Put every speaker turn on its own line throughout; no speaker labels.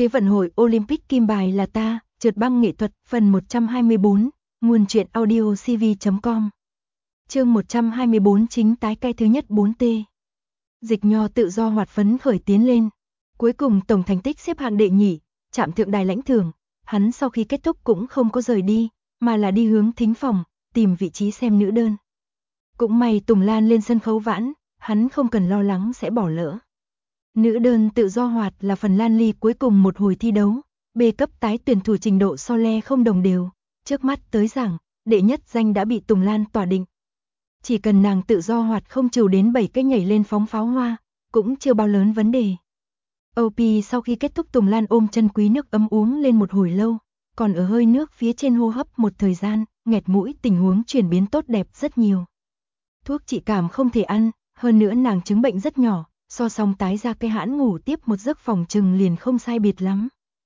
Thế vận hội Olympic kim bài là ta, trượt băng nghệ thuật, phần 124, nguồn truyện audio cv.com. Chương 124 chính tái cai thứ nhất 4T. Dịch Nho tự do hoạt phấn khởi tiến lên. Cuối cùng tổng thành tích xếp hạng đệ nhị, chạm thượng đài lãnh thưởng. Hắn sau khi kết thúc cũng không có rời đi, mà là đi hướng thính phòng, tìm vị trí xem nữ đơn. Cũng may Tùng Lan lên sân khấu vãn, hắn không cần lo lắng sẽ bỏ lỡ. Nữ đơn tự do hoạt là phần lan ly cuối cùng một hồi thi đấu, B cấp tái tuyển thủ trình độ so le không đồng đều, trước mắt tới giảng, đệ nhất danh đã bị Tùng Lan tỏa định. Chỉ cần nàng tự do hoạt không trừ đến 7 cái nhảy lên phóng pháo hoa, cũng chưa bao lớn vấn đề. OP sau khi kết thúc Tùng Lan ôm chân quý nước ấm uống lên một hồi lâu, còn ở hơi nước phía trên hô hấp một thời gian, nghẹt mũi, tình huống chuyển biến tốt đẹp rất nhiều. Thuốc trị cảm không thể ăn, hơn nữa nàng chứng bệnh rất nhỏ, so xong tái ra cái hãn ngủ tiếp một giấc phòng trừng liền không sai biệt lắm.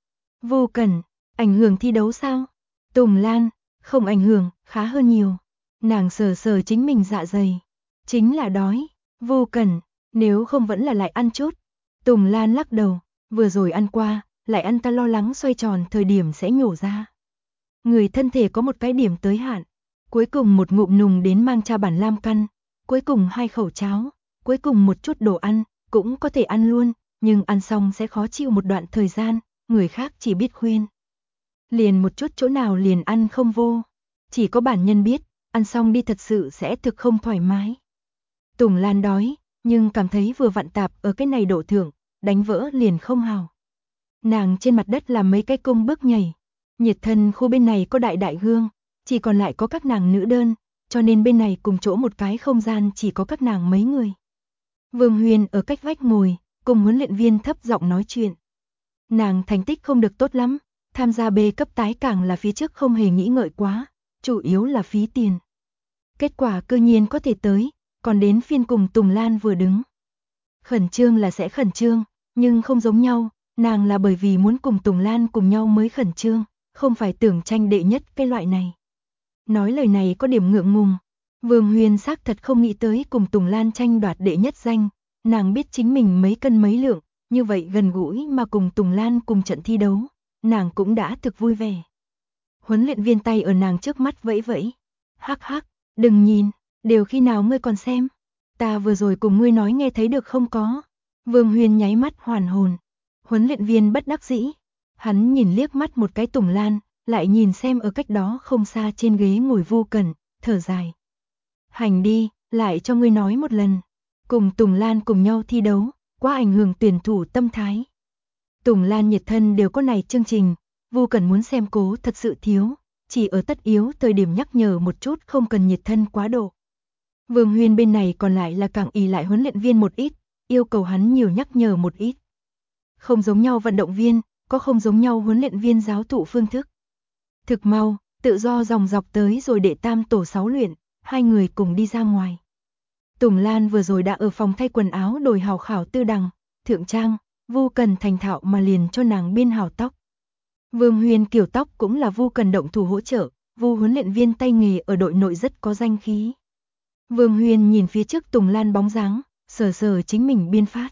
Vô Cẩn, ảnh hưởng thi đấu sao? Tùng Lan, không ảnh hưởng, khá hơn nhiều. Nàng sờ sờ chính mình dạ dày. Chính là đói. Vô Cẩn, nếu không vẫn là lại ăn chút. Tùng Lan lắc đầu, vừa rồi ăn qua, lại ăn ta lo lắng xoay tròn thời điểm sẽ nhổ ra. Người thân thể có một cái điểm tới hạn. Cuối cùng một ngụm nùng đến mang cha bản lam căn, cuối cùng 2 khẩu cháo, cuối cùng một chút đồ ăn, cũng có thể ăn luôn, nhưng ăn xong sẽ khó chịu một đoạn thời gian, người khác chỉ biết khuyên. Liền một chút chỗ nào liền ăn không vô, chỉ có bản nhân biết, ăn xong đi thật sự sẽ thực không thoải mái. Tùng Lan đói, nhưng cảm thấy vừa vặn tạp ở cái này độ thượng, đánh vỡ liền không hào. Nàng trên mặt đất làm mấy cái công bước nhảy, nhiệt thân khu bên này có đại gương, chỉ còn lại có các nàng nữ đơn, cho nên bên này cùng chỗ một cái không gian chỉ có các nàng mấy người. Vương Huyền ở cách vách ngồi, cùng huấn luyện viên thấp giọng nói chuyện. Nàng thành tích không được tốt lắm, tham gia B cấp tái càng là phía trước không hề nghĩ ngợi quá, chủ yếu là phí tiền. Kết quả cơ nhiên có thể tới, còn đến phiên cùng Tùng Lan vừa đứng. Khẩn trương là sẽ khẩn trương, nhưng không giống nhau, nàng là bởi vì muốn cùng Tùng Lan cùng nhau mới khẩn trương, không phải tưởng tranh đệ nhất cái loại này. Nói lời này có điểm ngượng ngùng. Vương Huyền xác thật không nghĩ tới cùng Tùng Lan tranh đoạt đệ nhất danh, nàng biết chính mình mấy cân mấy lượng, như vậy gần gũi mà cùng Tùng Lan cùng trận thi đấu, nàng cũng đã thực vui vẻ. Huấn luyện viên tay ở nàng trước mắt vẫy vẫy, hắc hắc, đừng nhìn, đều khi nào ngươi còn xem, ta vừa rồi cùng ngươi nói nghe thấy được không có. Vương Huyền nháy mắt hoàn hồn, huấn luyện viên bất đắc dĩ, hắn nhìn liếc mắt một cái Tùng Lan, lại nhìn xem ở cách đó không xa trên ghế ngồi Vô Cẩn, thở dài. Hành đi, lại cho ngươi nói một lần. Cùng Tùng Lan cùng nhau thi đấu, quá ảnh hưởng tuyển thủ tâm thái. Tùng Lan nhiệt thân đều có này chương trình, Vô Cẩn muốn xem cố thật sự thiếu, chỉ ở tất yếu thời điểm nhắc nhở một chút không cần nhiệt thân quá độ. Vương Huyền bên này còn lại là càng ỷ lại huấn luyện viên một ít, yêu cầu hắn nhiều nhắc nhở một ít. Không giống nhau vận động viên, có không giống nhau huấn luyện viên giáo thụ phương thức. Thực mau, tự do dòng dọc tới rồi đệ tam tổ 6 luyện, hai người cùng đi ra ngoài. Tùng Lan vừa rồi đã ở phòng thay quần áo đổi hào khảo tư đằng, thượng trang, Vô Cần thành thạo mà liền cho nàng biên hào tóc. Vương Huyền kiểu tóc cũng là Vô Cần động thủ hỗ trợ, Vô huấn luyện viên tay nghề ở đội nội rất có danh khí. Vương Huyền nhìn phía trước Tùng Lan bóng dáng, sờ sờ chính mình biên phát.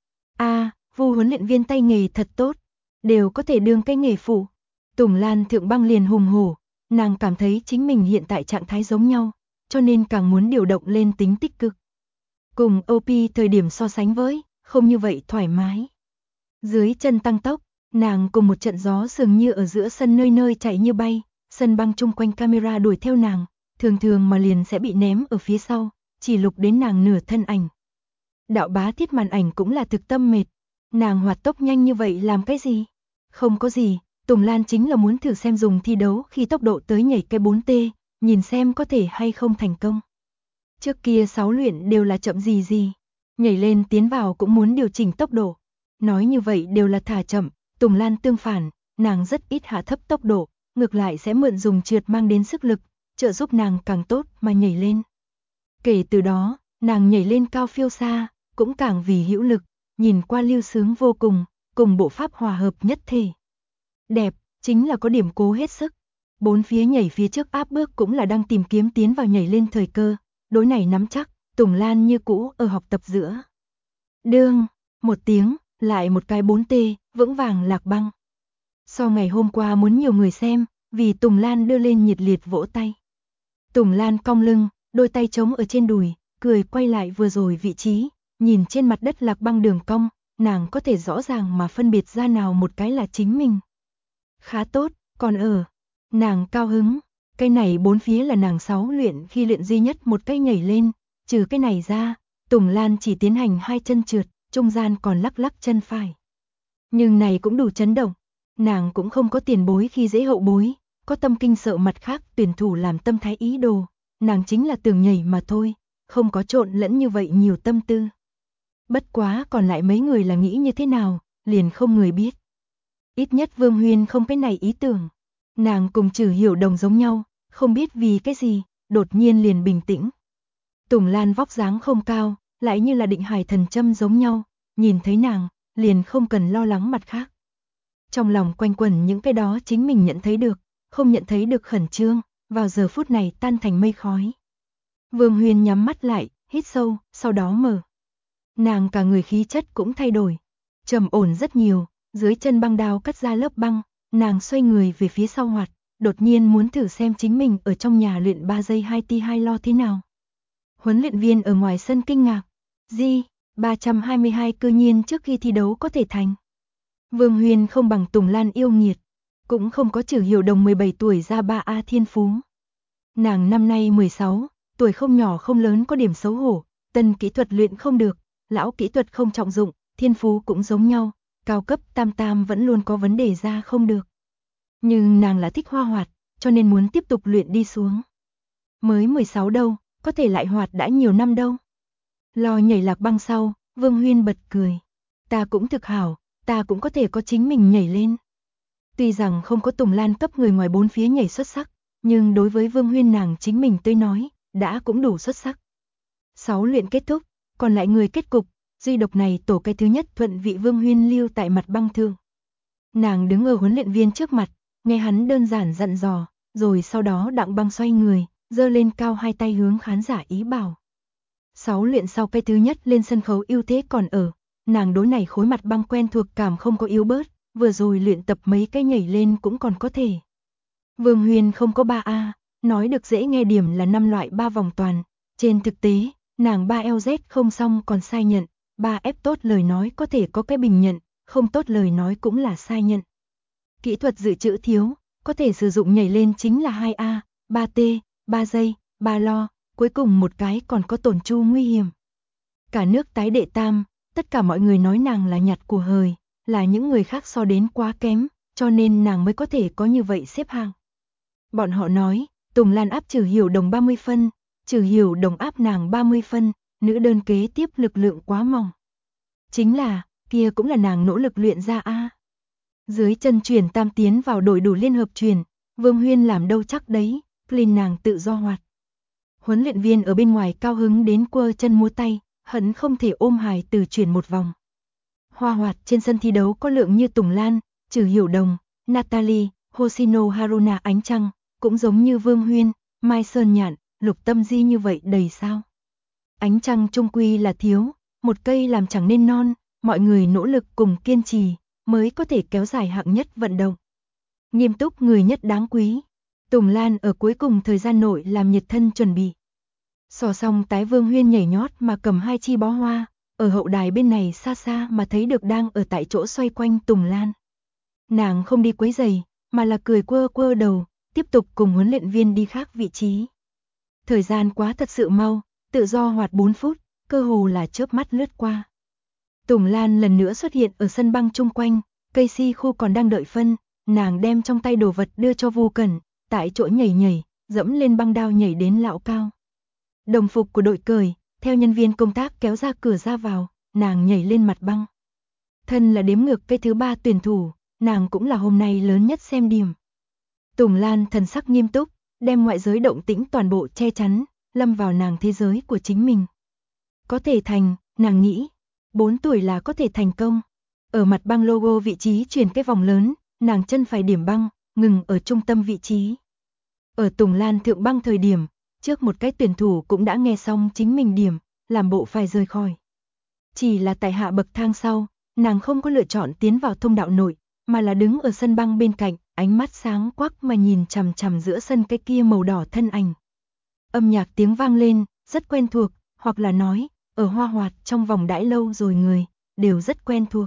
Vô huấn luyện viên tay nghề thật tốt, đều có thể đương cái nghề phụ. Tùng Lan thượng băng liền hùng hổ, nàng cảm thấy chính mình hiện tại trạng thái giống nhau, cho nên càng muốn điều động lên tính tích cực. Cùng OP thời điểm so sánh với, không như vậy thoải mái. Dưới chân tăng tốc, nàng cùng một trận gió dường như ở giữa sân nơi nơi chạy như bay, sân băng chung quanh camera đuổi theo nàng, thường thường mà liền sẽ bị ném ở phía sau, chỉ lục đến nàng nửa thân ảnh. Đạo bá thiết màn ảnh cũng là thực tâm mệt, nàng hoạt tốc nhanh như vậy làm cái gì? Không có gì, Tùng Lan chính là muốn thử xem dùng thi đấu khi tốc độ tới nhảy cái 4T, nhìn xem có thể hay không thành công. Trước kia 6 luyện đều là chậm gì, nhảy lên tiến vào cũng muốn điều chỉnh tốc độ. Nói như vậy đều là thả chậm, Tùng Lan tương phản, nàng rất ít hạ thấp tốc độ, ngược lại sẽ mượn dùng trượt mang đến sức lực, trợ giúp nàng càng tốt mà nhảy lên. Kể từ đó, nàng nhảy lên cao phiêu xa, cũng càng vì hữu lực, nhìn qua lưu sướng vô cùng bộ pháp hòa hợp nhất thể. Đẹp, chính là có điểm cố hết sức. Bốn phía nhảy phía trước áp bước cũng là đang tìm kiếm tiến vào nhảy lên thời cơ, đối này nắm chắc, Tùng Lan như cũ ở học tập giữa. Đương, một tiếng, Lại một cái 4T, vững vàng lạc băng. So ngày hôm qua muốn nhiều người xem, vì Tùng Lan đưa lên nhiệt liệt vỗ tay. Tùng Lan cong lưng, đôi tay trống ở trên đùi, cười quay lại vừa rồi vị trí, nhìn trên mặt đất lạc băng đường cong, nàng có thể rõ ràng mà phân biệt ra nào một cái là chính mình. Khá tốt, còn nàng cao hứng, cái này bốn phía là nàng 6 luyện khi luyện duy nhất một cái nhảy lên, trừ cái này ra, Tùng Lan chỉ tiến hành 2 chân trượt, trung gian còn lắc lắc chân phải. Nhưng này cũng đủ chấn động, nàng cũng không có tiền bối khi dễ hậu bối, có tâm kinh sợ mặt khác tuyển thủ làm tâm thái ý đồ, nàng chính là tưởng nhảy mà thôi, không có trộn lẫn như vậy nhiều tâm tư. Bất quá còn lại mấy người là nghĩ như thế nào, liền không người biết. Ít nhất Vương Huyên không cái này ý tưởng. Nàng cùng Trử Hiểu Đồng giống nhau, không biết vì cái gì, đột nhiên liền bình tĩnh. Tùng Lan vóc dáng không cao, lại như là định hải thần châm giống nhau, nhìn thấy nàng, liền không cần lo lắng mặt khác. Trong lòng quanh quẩn những cái đó chính mình nhận thấy được, không nhận thấy được khẩn trương, vào giờ phút này tan thành mây khói. Vương Huyên nhắm mắt lại, hít sâu, sau đó mở. Nàng cả người khí chất cũng thay đổi, trầm ổn rất nhiều, dưới chân băng đao cắt ra lớp băng, nàng xoay người về phía sau hoạt, đột nhiên muốn thử xem chính mình ở trong nhà luyện 3 giây 2T2 lo thế nào. Huấn luyện viên ở ngoài sân kinh ngạc, 322 cư nhiên trước khi thi đấu có thể thành. Vương Huyên không bằng Tùng Lan yêu nghiệt, cũng không có Trử Hiểu Đồng 17 tuổi ra 3A thiên phú. Nàng năm nay 16, tuổi không nhỏ không lớn có điểm xấu hổ, tân kỹ thuật luyện không được, lão kỹ thuật không trọng dụng, thiên phú cũng giống nhau, cao cấp tam tam vẫn luôn có vấn đề ra không được. Nhưng nàng là thích hoa hoạt, cho nên muốn tiếp tục luyện đi xuống. Mới 16 đâu, có thể lại hoạt đã nhiều năm đâu. Lo nhảy lạc băng sau, Vương Huyên bật cười. Ta cũng thực hảo, ta cũng có thể có chính mình nhảy lên. Tuy rằng không có Tùng Lan cấp người ngoài bốn phía nhảy xuất sắc, nhưng đối với Vương Huyên nàng chính mình tới nói, đã cũng đủ xuất sắc. 6 luyện kết thúc, còn lại người kết cục, duy độc này tổ cái thứ nhất thuận vị Vương Huyên lưu tại mặt băng thượng. Nàng đứng ở huấn luyện viên trước mặt, nghe hắn đơn giản dặn dò, rồi sau đó Đặng Băng xoay người, giơ lên cao hai tay hướng khán giả ý bảo. 6 luyện sau cái thứ nhất lên sân khấu ưu thế còn ở, nàng đối này khối mặt băng quen thuộc cảm không có yếu bớt, vừa rồi luyện tập mấy cái nhảy lên cũng còn có thể. Vương Huyên không có 3A, nói được dễ nghe điểm là 5 loại 3 vòng toàn, trên thực tế, nàng 3LZ không xong còn sai nhận, 3F tốt lời nói có thể có cái bình nhận, không tốt lời nói cũng là sai nhận. Kỹ thuật dự trữ thiếu, có thể sử dụng nhảy lên chính là 2A, 3T, 3 giây, 3 lo, cuối cùng một cái còn có tổn chu nguy hiểm. Cả nước tái đệ tam, tất cả mọi người nói nàng là nhặt của hời, là những người khác so đến quá kém, cho nên nàng mới có thể có như vậy xếp hạng. Bọn họ nói, Tùng Lan áp Trử Hiểu Đồng 30 phân, Trử Hiểu Đồng áp nàng 30 phân, nữ đơn kế tiếp lực lượng quá mỏng. Chính là, kia cũng là nàng nỗ lực luyện ra a. Dưới chân chuyển tam tiến vào đổi đủ liên hợp truyền, Vương Huyên làm đâu chắc đấy, lên nàng tự do hoạt. Huấn luyện viên ở bên ngoài cao hứng đến quơ chân múa tay, hận không thể ôm hài từ chuyển một vòng. Hoa hoạt trên sân thi đấu có lượng như Tùng Lan, Trử Hiểu Đồng, Natalie, Hoshino Haruna Ánh Trăng, cũng giống như Vương Huyên, Mai Sơn Nhạn, Lục Tâm Di như vậy đầy sao. Ánh Trăng trung quy là thiếu, một cây làm chẳng nên non, mọi người nỗ lực cùng kiên trì, mới có thể kéo dài hạng nhất vận động. Nghiêm túc người nhất đáng quý. Tùng Lan ở cuối cùng thời gian nội làm nhiệt thân chuẩn bị. So xong tái Vương Huyên nhảy nhót mà cầm 2 chi bó hoa, ở hậu đài bên này xa xa mà thấy được đang ở tại chỗ xoay quanh Tùng Lan. Nàng không đi quấy giày, mà là cười quơ quơ đầu, tiếp tục cùng huấn luyện viên đi khác vị trí. Thời gian quá thật sự mau, tự do hoạt 4 phút, cơ hồ là chớp mắt lướt qua. Tùng Lan lần nữa xuất hiện ở sân băng chung quanh, Casey khu còn đang đợi phân, nàng đem trong tay đồ vật đưa cho Vu Cẩn, tại chỗ nhảy nhảy, dẫm lên băng đao nhảy đến lão cao. Đồng phục của đội cởi, theo nhân viên công tác kéo ra cửa ra vào, nàng nhảy lên mặt băng. Thân là đếm ngược cái thứ 3 tuyển thủ, nàng cũng là hôm nay lớn nhất xem điểm. Tùng Lan thần sắc nghiêm túc, đem ngoại giới động tĩnh toàn bộ che chắn, lâm vào nàng thế giới của chính mình. Có thể thành, nàng nghĩ, 4 tuổi là có thể thành công. Ở mặt băng logo vị trí chuyển cái vòng lớn, nàng chân phải điểm băng, ngừng ở trung tâm vị trí. Ở Tùng Lan thượng băng thời điểm, trước một cái tuyển thủ cũng đã nghe xong chính mình điểm, làm bộ phải rời khỏi. Chỉ là tại hạ bậc thang sau, nàng không có lựa chọn tiến vào thông đạo nội, mà là đứng ở sân băng bên cạnh, ánh mắt sáng quắc mà nhìn chằm chằm giữa sân cái kia màu đỏ thân ảnh. Âm nhạc tiếng vang lên, rất quen thuộc, hoặc là nói, ở Hoa Hoạt trong vòng đãi lâu rồi người, đều rất quen thuộc.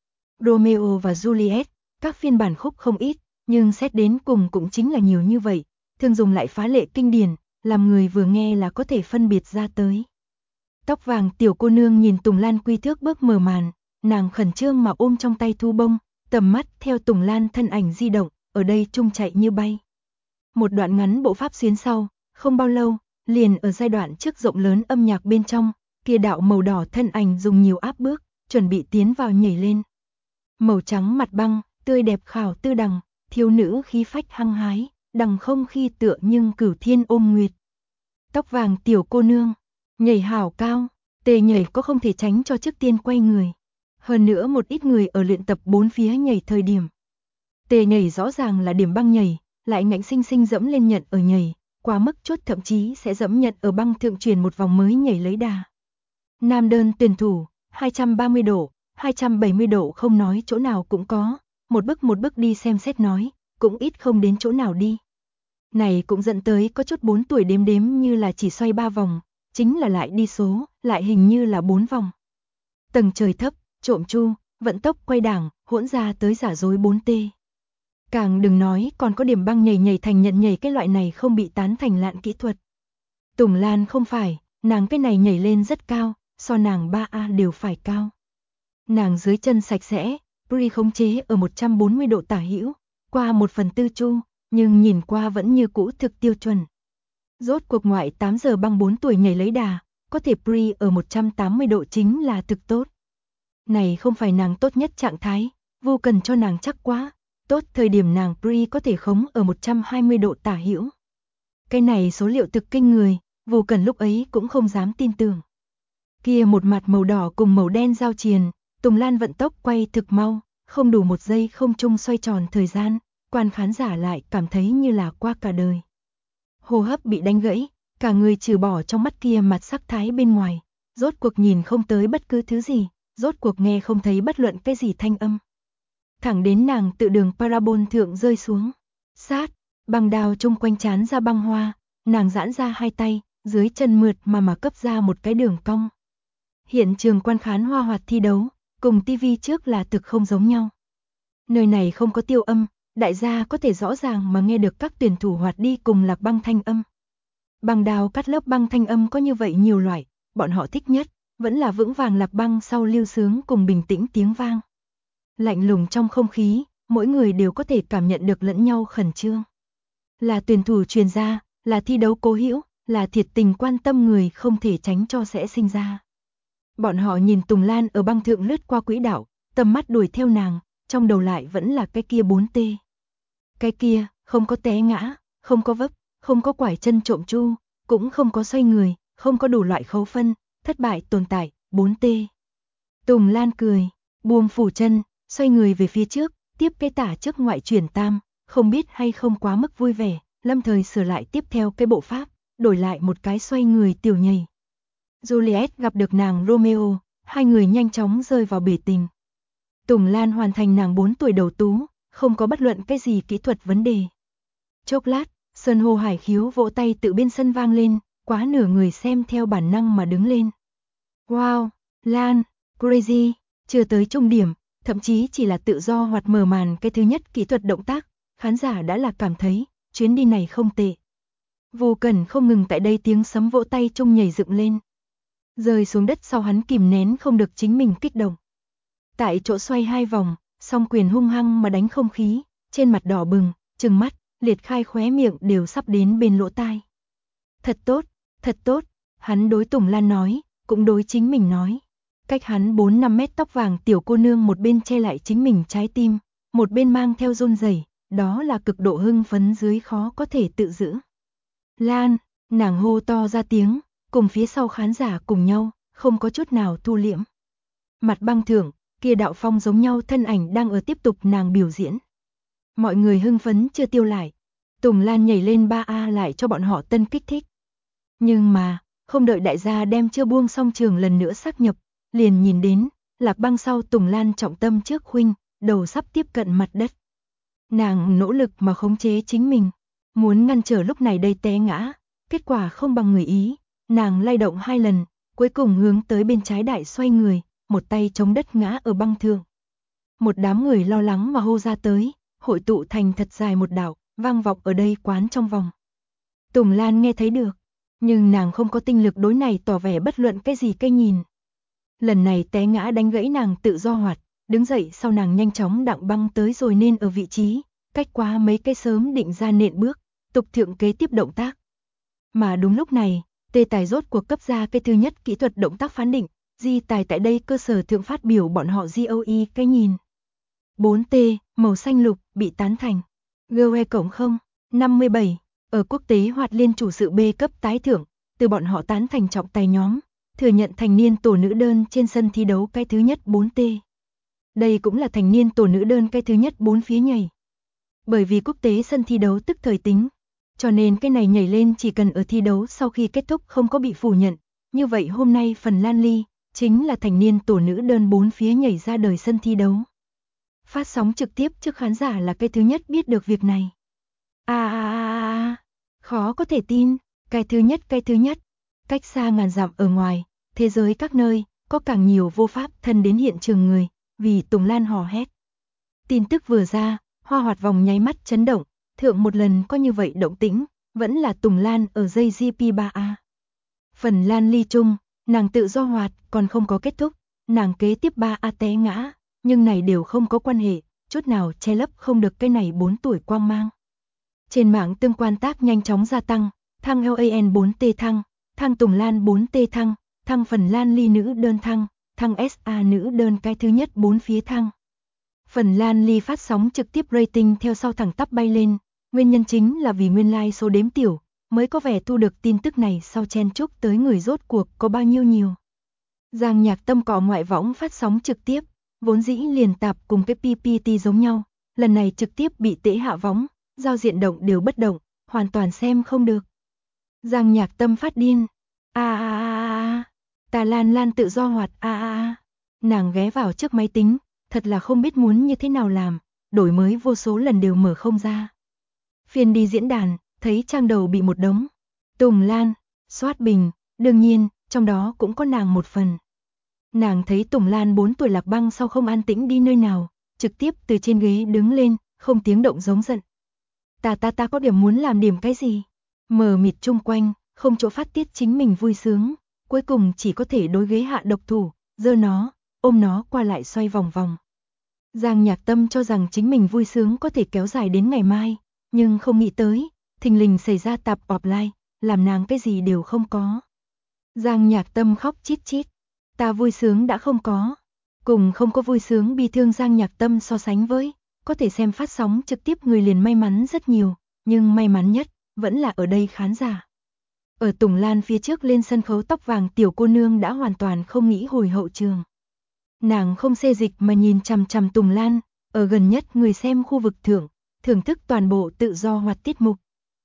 Romeo và Juliet, các phiên bản khúc không ít, nhưng xét đến cùng cũng chính là nhiều như vậy, thường dùng lại phá lệ kinh điển, làm người vừa nghe là có thể phân biệt ra tới. Tóc vàng tiểu cô nương nhìn Tùng Lan quy thước bước mở màn, nàng khẩn trương mà ôm trong tay thu bông, tầm mắt theo Tùng Lan thân ảnh di động, ở đây trung chạy như bay. Một đoạn ngắn bộ pháp xuyến sau, không bao lâu, liền ở giai đoạn trước rộng lớn âm nhạc bên trong, kia đạo màu đỏ thân ảnh dùng nhiều áp bước, chuẩn bị tiến vào nhảy lên. Màu trắng mặt băng, tươi đẹp khảo tư đằng, thiếu nữ khí phách hăng hái, đằng không khi tựa nhưng cửu thiên ôm nguyệt. Tóc vàng tiểu cô nương, nhảy hảo cao, tề nhảy có không thể tránh cho trước tiên quay người. Hơn nữa một ít người ở luyện tập bốn phía nhảy thời điểm. Tề nhảy rõ ràng là điểm băng nhảy, lại ngạnh sinh sinh dẫm lên nhận ở nhảy, quá mức chốt thậm chí sẽ dẫm nhận ở băng thượng truyền một vòng mới nhảy lấy đà. Nam đơn tuyển thủ, 230 độ, 270 độ không nói chỗ nào cũng có, một bước đi xem xét nói, cũng ít không đến chỗ nào đi. Này cũng dẫn tới có chút 4 tuổi đếm như là chỉ xoay 3 vòng, chính là lại đi số, lại hình như là 4 vòng. Tầng trời thấp, trộm chu, vận tốc quay đảng, hỗn ra tới giả dối 4T. Càng đừng nói còn có điểm băng nhảy thành nhận nhảy cái loại này không bị tán thành lạn kỹ thuật. Tùng Lan không phải, nàng cái này nhảy lên rất cao, so nàng 3A đều phải cao. Nàng dưới chân sạch sẽ, Bri khống chế ở 140 độ tả hữu, qua 1/4 chu, nhưng nhìn qua vẫn như cũ thực tiêu chuẩn. Rốt cuộc ngoại 8 giờ băng 4 tuổi nhảy lấy đà, có thể Bri ở 180 độ chính là thực tốt. Này không phải nàng tốt nhất trạng thái, vô cần cho nàng chắc quá, tốt thời điểm nàng Bri có thể khống ở 120 độ tả hữu. Cái này số liệu thực kinh người, vô cần lúc ấy cũng không dám tin tưởng. Kia một mặt màu đỏ cùng màu đen giao triền, Tùng Lan vận tốc quay thực mau, không đủ 1 giây không trung xoay tròn thời gian, quan khán giả lại cảm thấy như là qua cả đời. Hô hấp bị đánh gãy, cả người trừ bỏ trong mắt kia mặt sắc thái bên ngoài, rốt cuộc nhìn không tới bất cứ thứ gì, rốt cuộc nghe không thấy bất luận cái gì thanh âm. Thẳng đến nàng tự đường parabol thượng rơi xuống. Sát, băng đào chung quanh chán ra băng hoa, nàng giãn ra hai tay, dưới chân mượt mà cấp ra một cái đường cong. Hiện trường quan khán Hoa Hoạt thi đấu, cùng TV trước là thực không giống nhau. Nơi này không có tiêu âm, đại gia có thể rõ ràng mà nghe được các tuyển thủ hoạt đi cùng lạc băng thanh âm. Băng đào cắt lớp băng thanh âm có như vậy nhiều loại, bọn họ thích nhất, vẫn là vững vàng lạc băng sau lưu sướng cùng bình tĩnh tiếng vang. Lạnh lùng trong không khí, mỗi người đều có thể cảm nhận được lẫn nhau khẩn trương. Là tuyển thủ truyền ra, là thi đấu cố hữu, là thiệt tình quan tâm người không thể tránh cho sẽ sinh ra. Bọn họ nhìn Tùng Lan ở băng thượng lướt qua quỹ đạo, tầm mắt đuổi theo nàng, trong đầu lại vẫn là cái kia 4T. Cái kia, không có té ngã, không có vấp, không có quải chân trộm chu, cũng không có xoay người, không có đủ loại khấu phân, thất bại tồn tại, 4T. Tùng Lan cười, buông phủ chân, xoay người về phía trước, tiếp cái tả trước ngoại chuyển tam, không biết hay không quá mức vui vẻ, lâm thời sửa lại tiếp theo cái bộ pháp, đổi lại một cái xoay người tiểu nhảy. Juliet gặp được nàng Romeo, hai người nhanh chóng rơi vào bể tình. Tùng Lan hoàn thành nàng 4 tuổi đầu tú, không có bất luận cái gì kỹ thuật vấn đề. Chốc lát, Sơn hô hải khiếu vỗ tay tự bên sân vang lên, quá nửa người xem theo bản năng mà đứng lên. Wow, Lan, crazy, chưa tới trung điểm, thậm chí chỉ là tự do hoặc mở màn cái thứ nhất kỹ thuật động tác, khán giả đã là cảm thấy, chuyến đi này không tệ. Vô cần không ngừng tại đây tiếng sấm vỗ tay chung nhảy dựng lên. Rơi xuống đất sau hắn kìm nén không được chính mình kích động. Tại chỗ xoay 2 vòng, song quyền hung hăng mà đánh không khí, trên mặt đỏ bừng, trừng mắt, liệt khai khóe miệng đều sắp đến bên lỗ tai. Thật tốt, hắn đối Tùng Lan nói, cũng đối chính mình nói. Cách hắn 4-5 mét tóc vàng tiểu cô nương một bên che lại chính mình trái tim, một bên mang theo run rẩy, đó là cực độ hưng phấn dưới khó có thể tự giữ. Lan, nàng hô to ra tiếng, cùng phía sau khán giả cùng nhau, không có chút nào thu liễm. Mặt băng thượng, kia đạo phong giống nhau thân ảnh đang ở tiếp tục nàng biểu diễn. Mọi người hưng phấn chưa tiêu lại. Tùng Lan nhảy lên 3A lại cho bọn họ tân kích thích. Nhưng mà, không đợi đại gia đem chưa buông xong trường lần nữa xác nhập, liền nhìn đến, Lạc Băng sau Tùng Lan trọng tâm trước khuynh, đầu sắp tiếp cận mặt đất. Nàng nỗ lực mà khống chế chính mình, muốn ngăn trở lúc này đây té ngã, kết quả không bằng người ý, nàng lay động 2 lần, cuối cùng hướng tới bên trái đại xoay người, một tay chống đất ngã ở băng thượng. Một đám người lo lắng mà hô ra tới, hội tụ thành thật dài một đạo, vang vọng ở đây quán trong vòng. Tùng Lan nghe thấy được, nhưng nàng không có tinh lực đối này tỏ vẻ bất luận cái gì cái nhìn. Lần này té ngã đánh gãy nàng tự do hoạt, đứng dậy sau nàng nhanh chóng đặng băng tới rồi nên ở vị trí, cách quá mấy cái sớm định ra nện bước, tục thượng kế tiếp động tác. Mà đúng lúc này, Tê Tài rốt cuộc cấp ra cái thứ nhất kỹ thuật động tác phán định, Di Tài tại đây cơ sở thượng phát biểu bọn họ GOE cái nhìn. 4T, màu xanh lục, bị tán thành. GOE cộng 057, ở quốc tế hoạt liên chủ sự B cấp tái thưởng, từ bọn họ tán thành trọng tài nhóm, thừa nhận thành niên tổ nữ đơn trên sân thi đấu cái thứ nhất 4T. Đây cũng là thành niên tổ nữ đơn cái thứ nhất 4 phía nhảy. Bởi vì quốc tế sân thi đấu tức thời tính, cho nên cái này nhảy lên chỉ cần ở thi đấu sau khi kết thúc không có bị phủ nhận. Như vậy hôm nay Phần Lan Ly chính là thành niên tổ nữ đơn 4 phía nhảy ra đời sân thi đấu. Phát sóng trực tiếp trước khán giả là cái thứ nhất biết được việc này. Khó có thể tin, cái thứ nhất, cách xa ngàn dặm ở ngoài, thế giới các nơi, có càng nhiều vô pháp thân đến hiện trường người, vì Tùng Lan hò hét. Tin tức vừa ra, hoa hoạt vòng nháy mắt chấn động, thượng một lần có như vậy động tĩnh, vẫn là Tùng Lan ở dây GP3A. Phần Lan Ly chung, nàng tự do hoạt, còn không có kết thúc, nàng kế tiếp 3A té ngã, nhưng này đều không có quan hệ, chút nào che lấp không được cái này 4 tuổi quang mang. Trên mạng tương quan tác nhanh chóng gia tăng, thăng LAN 4T thăng Tùng Lan 4T thăng Phần Lan Ly nữ đơn thăng SA nữ đơn cái thứ nhất 4 phía thăng. Phần Lan Ly phát sóng trực tiếp rating theo sau thẳng tắp bay lên, nguyên nhân chính là vì nguyên like số đếm tiểu, mới có vẻ thu được tin tức này sau chen chúc tới người rốt cuộc có bao nhiêu nhiều. Giang Nhạc Tâm cọ ngoại võng phát sóng trực tiếp, vốn dĩ liền tạp cùng cái PPT giống nhau, lần này trực tiếp bị tễ hạ võng, giao diện động đều bất động, hoàn toàn xem không được. Giang Nhạc Tâm phát điên, Tà Lan Lan tự do hoạt nàng ghé vào trước máy tính, thật là không biết muốn như thế nào làm, đổi mới vô số lần đều mở không ra. Phiên đi diễn đàn, thấy trang đầu bị một đống. Tùng Lan, soát bình, đương nhiên, trong đó cũng có nàng một phần. Nàng thấy Tùng Lan 4 tuổi Lạc Băng sau không an tĩnh đi nơi nào, trực tiếp từ trên ghế đứng lên, không tiếng động giống giận. Ta có điểm muốn làm điểm cái gì? Mờ mịt chung quanh, không chỗ phát tiết chính mình vui sướng, cuối cùng chỉ có thể đối ghế hạ độc thủ, giơ nó, ôm nó qua lại xoay vòng vòng. Giang Nhạc Tâm cho rằng chính mình vui sướng có thể kéo dài đến ngày mai, nhưng không nghĩ tới, thình lình xảy ra tạp offline, làm nàng cái gì đều không có. Giang Nhạc Tâm khóc chít chít, ta vui sướng đã không có, cùng không có vui sướng bi thương Giang Nhạc Tâm so sánh với, có thể xem phát sóng trực tiếp người liền may mắn rất nhiều, nhưng may mắn nhất, vẫn là ở đây khán giả. Ở Tùng Lan phía trước lên sân khấu tóc vàng tiểu cô nương đã hoàn toàn không nghĩ hồi hậu trường. Nàng không xê dịch mà nhìn chằm chằm Tùng Lan, ở gần nhất người xem khu vực thưởng thức toàn bộ tự do hoạt tiết mục.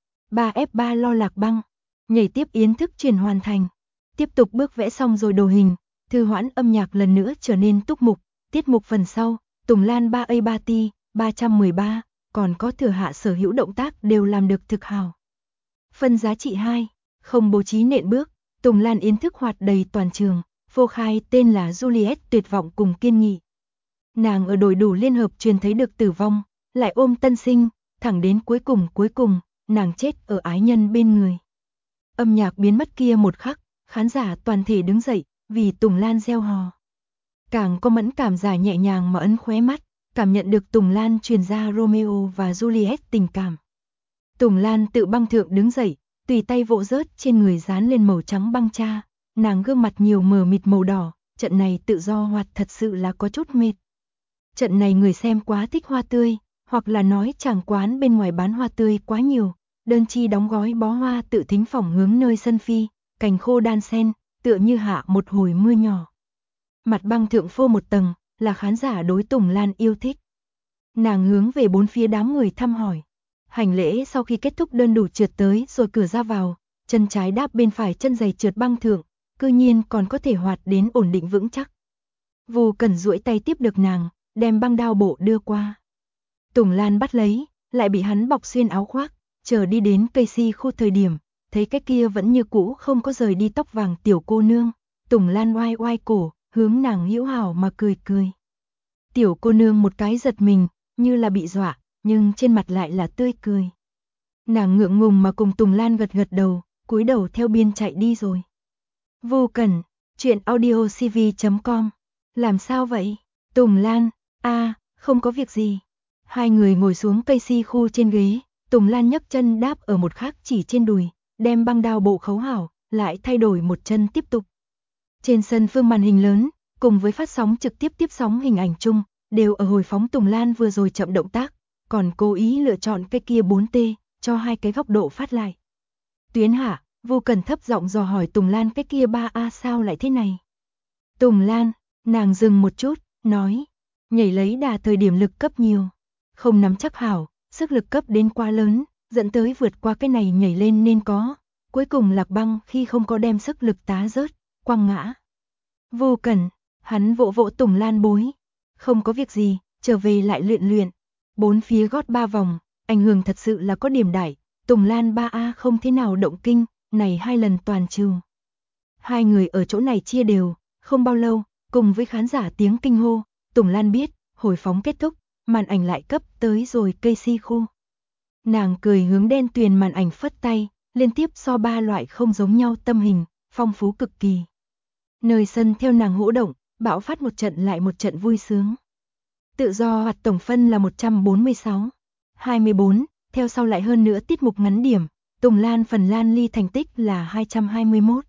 3F3 lo Lạc Băng, nhảy tiếp yến thức truyền hoàn thành. Tiếp tục bước vẽ xong rồi đồ hình, thư hoãn âm nhạc lần nữa trở nên túc mục, tiết mục phần sau, Tùng Lan 3A3T, 313, còn có thừa hạ sở hữu động tác đều làm được thực hào. Phân giá trị 2, không bố trí nện bước, Tùng Lan yến thức hoạt đầy toàn trường, phô khai tên là Juliet tuyệt vọng cùng kiên nghị. Nàng ở đội đủ liên hợp truyền thấy được tử vong, lại ôm tân sinh, thẳng đến cuối cùng, nàng chết ở ái nhân bên người. Âm nhạc biến mất kia một khắc, khán giả toàn thể đứng dậy, vì Tùng Lan reo hò. Càng có mẫn cảm giả nhẹ nhàng mà ấn khóe mắt, cảm nhận được Tùng Lan truyền ra Romeo và Juliet tình cảm. Tùng Lan tự băng thượng đứng dậy, tùy tay vỗ rớt trên người dán lên màu trắng băng cha, nàng gương mặt nhiều mờ mịt màu đỏ, trận này tự do hoạt thật sự là có chút mệt. Trận này người xem quá thích hoa tươi, hoặc là nói chàng quán bên ngoài bán hoa tươi quá nhiều, đơn chi đóng gói bó hoa tự thính phỏng hướng nơi sân phi, cành khô đan sen, tựa như hạ một hồi mưa nhỏ. Mặt băng thượng phô một tầng, là khán giả đối Tùng Lan yêu thích. Nàng hướng về bốn phía đám người thăm hỏi. Hành lễ sau khi kết thúc đơn đủ trượt tới rồi cửa ra vào, chân trái đáp bên phải chân giày trượt băng thượng, cư nhiên còn có thể hoạt đến ổn định vững chắc. Vu Cẩn duỗi tay tiếp được nàng, đem băng đao bộ đưa qua. Tùng Lan bắt lấy, lại bị hắn bọc xuyên áo khoác, chờ đi đến cây si khu thời điểm, thấy cái kia vẫn như cũ không có rời đi tóc vàng tiểu cô nương. Tùng Lan oai oai cổ, hướng nàng hữu hảo mà cười cười. Tiểu cô nương một cái giật mình, như là bị dọa, nhưng trên mặt lại là tươi cười. Nàng ngượng ngùng mà cùng Tùng Lan gật gật đầu, cúi đầu theo biên chạy đi rồi. Vu Cẩn, chuyện audiocv.com. Làm sao vậy? Tùng Lan, không có việc gì. Hai người ngồi xuống cây si khu trên ghế, Tùng Lan nhấc chân đáp ở một khác chỉ trên đùi, đem băng đao bộ khấu hảo, lại thay đổi một chân tiếp tục. Trên sân phương màn hình lớn, cùng với phát sóng trực tiếp tiếp sóng hình ảnh chung, đều ở hồi phóng Tùng Lan vừa rồi chậm động tác, còn cố ý lựa chọn cái kia 4T, cho hai cái góc độ phát lại. Tuyến hạ, Vu Cẩn thấp giọng dò hỏi Tùng Lan cái kia 3A sao lại thế này? Tùng Lan, nàng dừng một chút, nói, nhảy lấy đà thời điểm lực cấp nhiều, không nắm chắc hảo, sức lực cấp đến quá lớn, dẫn tới vượt qua cái này nhảy lên nên có, cuối cùng lạc băng khi không có đem sức lực tá rớt, quăng ngã. Vu Cẩn, hắn vỗ vỗ Tùng Lan bối, không có việc gì, trở về lại luyện luyện. Bốn phía gót 3 vòng, ảnh hưởng thật sự là có điểm đại, Tùng Lan 3A không thế nào động kinh, này 2 lần toàn trừ. Hai người ở chỗ này chia đều, không bao lâu, cùng với khán giả tiếng kinh hô, Tùng Lan biết, hồi phóng kết thúc, màn ảnh lại cấp tới rồi cây si khu. Nàng cười hướng đen tuyền màn ảnh phất tay, liên tiếp so 3 loại không giống nhau tâm hình, phong phú cực kỳ. Nơi sân theo nàng hỗ động, bão phát một trận lại một trận vui sướng. Tự do hoạt tổng phân là 146. 24, theo sau lại hơn nữa tiết mục ngắn điểm, Tùng Lan Phần Lan Ly thành tích là 221.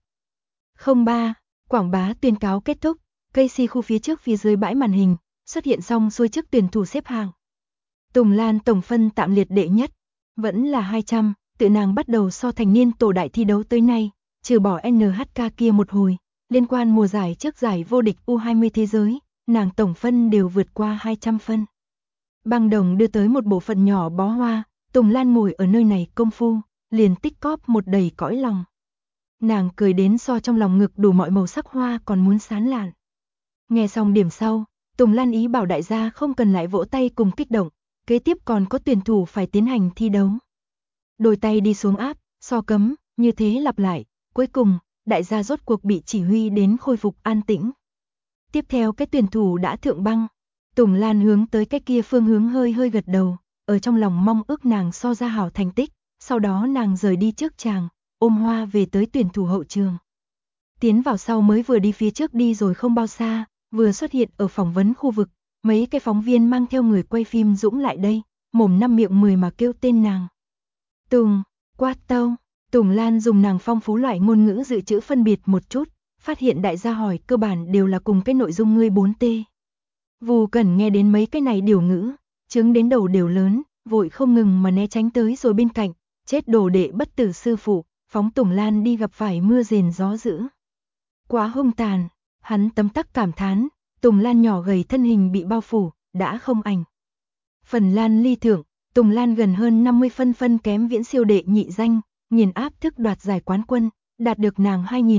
03, quảng bá tuyên cáo kết thúc, cây si khu phía trước phía dưới bãi màn hình, xuất hiện xong xuôi trước tuyển thủ xếp hàng. Tùng Lan tổng phân tạm liệt đệ nhất, vẫn là 200, tự nàng bắt đầu so thành niên tổ đại thi đấu tới nay, trừ bỏ NHK kia một hồi, liên quan mùa giải trước giải vô địch U20 thế giới, nàng tổng phân đều vượt qua 200 phân. Băng đồng đưa tới một bộ phận nhỏ bó hoa, Tùng Lan ngồi ở nơi này công phu, liền tích cóp một đầy cõi lòng. Nàng cười đến so trong lòng ngực đủ mọi màu sắc hoa còn muốn sán lạn. Nghe xong điểm sau, Tùng Lan ý bảo đại gia không cần lại vỗ tay cùng kích động, kế tiếp còn có tuyển thủ phải tiến hành thi đấu. Đôi tay đi xuống áp, so cấm, như thế lặp lại, cuối cùng, đại gia rốt cuộc bị chỉ huy đến khôi phục an tĩnh. Tiếp theo cái tuyển thủ đã thượng băng, Tùng Lan hướng tới cái kia phương hướng hơi hơi gật đầu, ở trong lòng mong ước nàng so ra hảo thành tích, sau đó nàng rời đi trước chàng, ôm hoa về tới tuyển thủ hậu trường. Tiến vào sau mới vừa đi phía trước đi rồi không bao xa, vừa xuất hiện ở phỏng vấn khu vực, mấy cái phóng viên mang theo người quay phim dũng lại đây, mồm năm miệng 10 mà kêu tên nàng. Tùng, quát tâu, Tùng Lan dùng nàng phong phú loại ngôn ngữ dự trữ phân biệt một chút, phát hiện đại gia hỏi cơ bản đều là cùng cái nội dung ngươi 4T. Vu Cẩn nghe đến mấy cái này điều ngữ, trứng đến đầu đều lớn, vội không ngừng mà né tránh tới rồi bên cạnh, chết đồ đệ bất tử sư phụ, phóng Tùng Lan đi gặp phải mưa rền gió dữ. Quá hung tàn, hắn tấm tắc cảm thán, Tùng Lan nhỏ gầy thân hình bị bao phủ, đã không ảnh. Phần Lan Ly thưởng, Tùng Lan gần hơn 50 phân kém viễn siêu đệ nhị danh, nghiền áp thức đoạt giải quán quân, đạt được nàng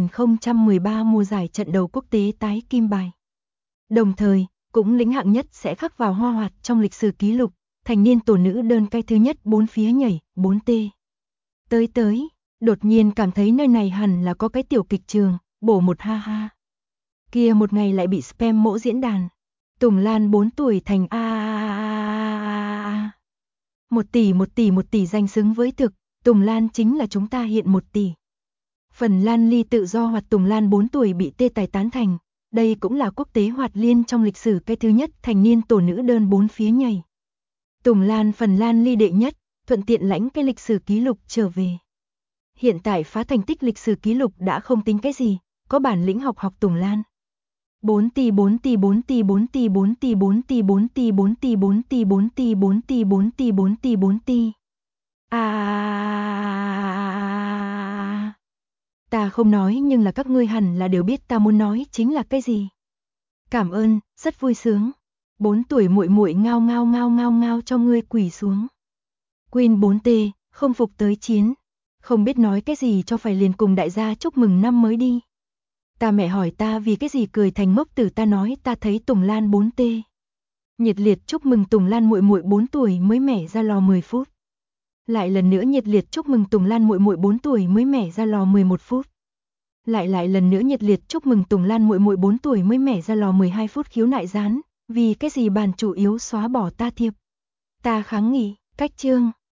2013 mùa giải trận đầu quốc tế tái kim bài. Đồng thời, cũng lĩnh hạng nhất sẽ khắc vào hoa hoạt trong lịch sử ký lục, thành niên tổ nữ đơn cây thứ nhất 4 phía nhảy, 4T. Tới, đột nhiên cảm thấy nơi này hẳn là có cái tiểu kịch trường, bổ một ha ha. Kia một ngày lại bị spam mẫu diễn đàn. Tùng Lan 4 tuổi thành a. 1 tỷ danh xứng với thực, Tùng Lan chính là chúng ta hiện 1 tỷ. Phần Lan Ly tự do hoạt Tùng Lan 4 tuổi bị tê tài tán thành, đây cũng là quốc tế hoạt liên trong lịch sử cái thứ nhất thành niên tổ nữ đơn 4 phía nhảy. Tùng Lan Phần Lan Ly đệ nhất, thuận tiện lãnh cái lịch sử ký lục trở về. Hiện tại phá thành tích lịch sử ký lục đã không tính cái gì, có bản lĩnh học Tùng Lan. 4 tỷ Ta không nói nhưng là các ngươi hẳn là đều biết ta muốn nói chính là cái gì. Cảm ơn, rất vui sướng. 4 tuổi muội muội ngao cho ngươi quỳ xuống. Queen 4T, không phục tới chiến. Không biết nói cái gì cho phải liền cùng đại gia chúc mừng năm mới đi. Ta mẹ hỏi ta vì cái gì cười thành ngốc tử, ta nói ta thấy Tùng Lan 4T. Nhiệt liệt chúc mừng Tùng Lan muội muội 4 tuổi mới mẻ ra lò 10 phút. Lại lần nữa nhiệt liệt chúc mừng Tùng Lan muội muội 4 tuổi mới mẻ ra lò 11 phút. Lại lần nữa nhiệt liệt chúc mừng Tùng Lan muội muội 4 tuổi mới mẻ ra lò 12 phút. Khiếu nại gián, vì cái gì bàn chủ yếu xóa bỏ ta thiệp? Ta kháng nghị, cách chương.